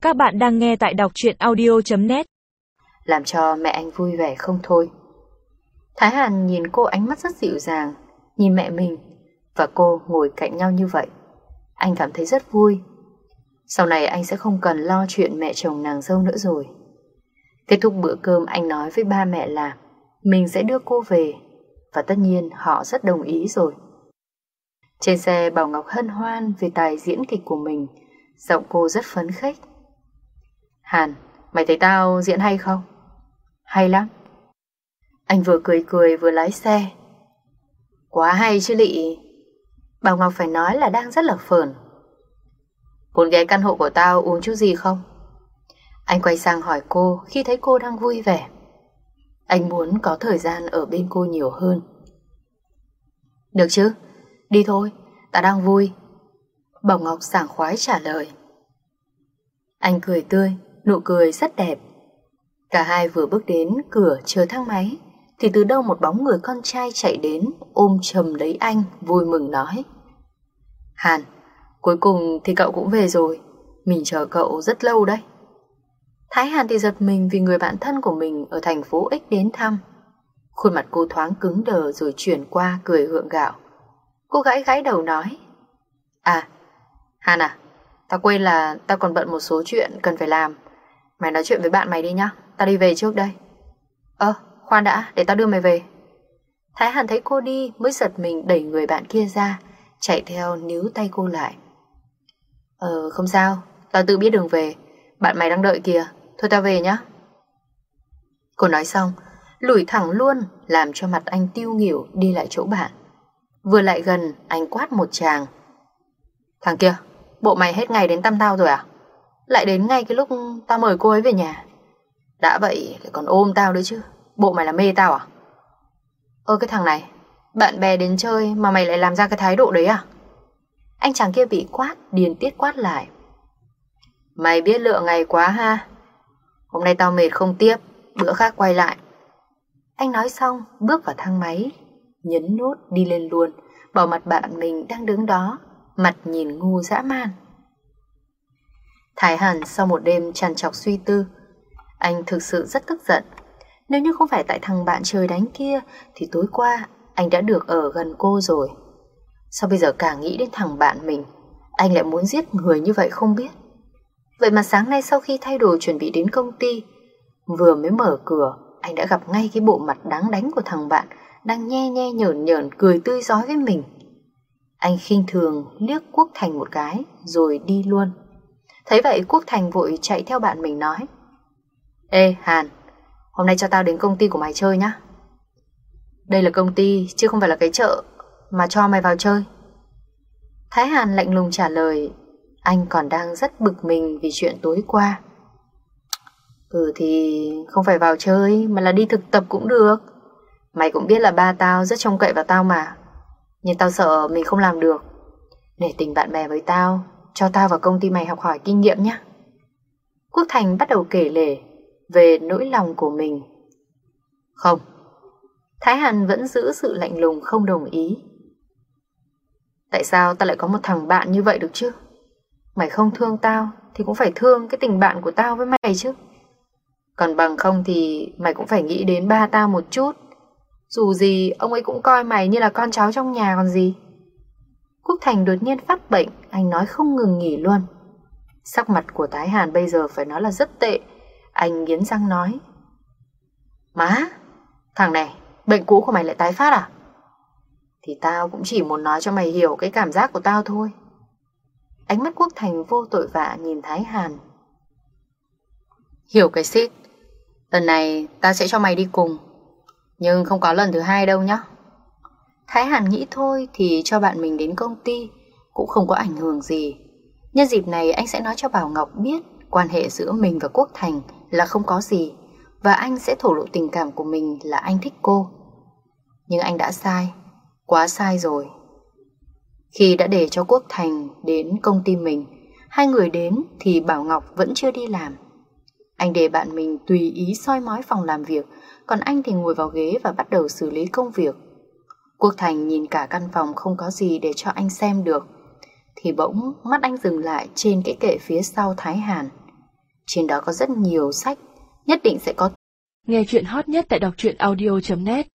Các bạn đang nghe tại đọc truyện audio.net. Làm cho mẹ anh vui vẻ không thôi. Thái Hàn nhìn cô ánh mắt rất dịu dàng, nhìn mẹ mình và cô ngồi cạnh nhau như vậy. Anh cảm thấy rất vui. Sau này anh sẽ không cần lo chuyện mẹ chồng nàng dâu nữa rồi. Kết thúc bữa cơm, anh nói với ba mẹ là mình sẽ đưa cô về, và tất nhiên họ rất đồng ý rồi. Trên xe, Bảo Ngọc hân hoan về tài diễn kịch của mình, giọng cô rất phấn khích. Hàn, mày thấy tao diễn hay không? Hay lắm. Anh vừa cười cười vừa lái xe. Quá hay chứ lị. Bảo Ngọc phải nói là đang rất là phởn. Muốn ghé căn hộ của tao uống chút gì không? Anh quay sang hỏi cô khi thấy cô đang vui vẻ. Anh muốn có thời gian ở bên cô nhiều hơn. Được chứ, đi thôi, tao đang vui. Bảo Ngọc sảng khoái trả lời. Anh cười tươi, nụ cười rất đẹp. Cả hai vừa bước đến cửa chờ thang máy thì từ đâu một bóng người con trai chạy đến, ôm chầm lấy anh, vui mừng nói. Hàn, cuối cùng thì cậu cũng về rồi. Mình chờ cậu rất lâu đấy. Thái Hàn thì giật mình vì người bạn thân của mình ở thành phố X đến thăm. Khuôn mặt cô thoáng cứng đờ rồi chuyển qua cười gượng gạo. Cô gãi gãi đầu nói. À, Hàn à, tao quên là tao còn bận một số chuyện cần phải làm. Mày nói chuyện với bạn mày đi nhá, tao đi về trước đây. Khoan đã, để tao đưa mày về. Thái Hàn thấy cô đi mới giật mình đẩy người bạn kia ra, chạy theo níu tay cô lại. Không sao, tao tự biết đường về. Bạn mày đang đợi kìa, thôi tao về nhá. Cô nói xong, lủi thẳng luôn, làm cho mặt anh tiêu nghỉu đi lại chỗ bạn. Vừa lại gần, anh quát một tràng. Thằng kia, bộ mày hết ngày đến thăm tao rồi à? Lại đến ngay cái lúc tao mời cô ấy về nhà. Đã vậy lại còn ôm tao đấy chứ. Bộ mày là mê tao à? Cái thằng này, bạn bè đến chơi mà mày lại làm ra cái thái độ đấy à? Anh chàng kia bị quát, điên tiết quát lại. Mày biết lựa ngày quá ha. Hôm nay tao mệt không tiếp, bữa khác quay lại. Anh nói xong bước vào thang máy, nhấn nút đi lên luôn, bỏ mặt bạn mình đang đứng đó, mặt nhìn ngu dã man. Thái Hàn sau một đêm trằn trọc suy tư, anh thực sự rất tức giận. Nếu như không phải tại thằng bạn trời đánh kia thì tối qua anh đã được ở gần cô rồi. Sao bây giờ càng nghĩ đến thằng bạn mình, anh lại muốn giết người như vậy không biết. Vậy mà sáng nay sau khi thay đồ chuẩn bị đến công ty, vừa mới mở cửa, anh đã gặp ngay cái bộ mặt đáng đánh của thằng bạn đang nhe nhe nhởn nhởn cười tươi rói với mình. Anh khinh thường liếc Quốc Thành một cái rồi đi luôn. Thấy vậy Quốc Thành vội chạy theo bạn mình nói. Ê Hàn, hôm nay cho tao đến công ty của mày chơi nhá. Đây là công ty chứ không phải là cái chợ mà cho mày vào chơi. Thái Hàn lạnh lùng trả lời. Anh còn đang rất bực mình vì chuyện tối qua. Thì không phải vào chơi mà là đi thực tập cũng được. Mày cũng biết là ba tao rất trông cậy vào tao mà. Nhưng tao sợ mình không làm được. Nể tình bạn bè với tao, cho tao vào công ty mày học hỏi kinh nghiệm nhé. Quốc Thành bắt đầu kể lể về nỗi lòng của mình. Không. Thái Hàn vẫn giữ sự lạnh lùng không đồng ý. Tại sao tao lại có một thằng bạn như vậy được chứ? Mày không thương tao thì cũng phải thương cái tình bạn của tao với mày chứ. Còn bằng không thì mày cũng phải nghĩ đến ba tao một chút. Dù gì ông ấy cũng coi mày như là con cháu trong nhà còn gì. Quốc Thành đột nhiên phát bệnh, anh nói không ngừng nghỉ luôn. Sắc mặt của Thái Hàn bây giờ phải nói là rất tệ. Anh nghiến răng nói. Má, thằng này, bệnh cũ của mày lại tái phát à? Thì tao cũng chỉ muốn nói cho mày hiểu cái cảm giác của tao thôi. Ánh mắt Quốc Thành vô tội vạ nhìn Thái Hàn. Hiểu cái xít. Lần này tao sẽ cho mày đi cùng, nhưng không có lần thứ hai đâu nhá. Thái Hàn nghĩ thôi thì cho bạn mình đến công ty cũng không có ảnh hưởng gì. Nhân dịp này anh sẽ nói cho Bảo Ngọc biết quan hệ giữa mình và Quốc Thành là không có gì, và anh sẽ thổ lộ tình cảm của mình là anh thích cô. Nhưng anh đã sai, quá sai rồi. Khi đã để cho Quốc Thành đến công ty mình, hai người đến thì Bảo Ngọc vẫn chưa đi làm. Anh để bạn mình tùy ý soi mói phòng làm việc, còn anh thì ngồi vào ghế và bắt đầu xử lý công việc. Quốc Thành nhìn cả căn phòng không có gì để cho anh xem được, thì bỗng mắt anh dừng lại trên cái kệ phía sau Thái Hàn. Trên đó có rất nhiều sách, nhất định sẽ có. Nghe chuyện hot nhất tại đọc truyện audio.net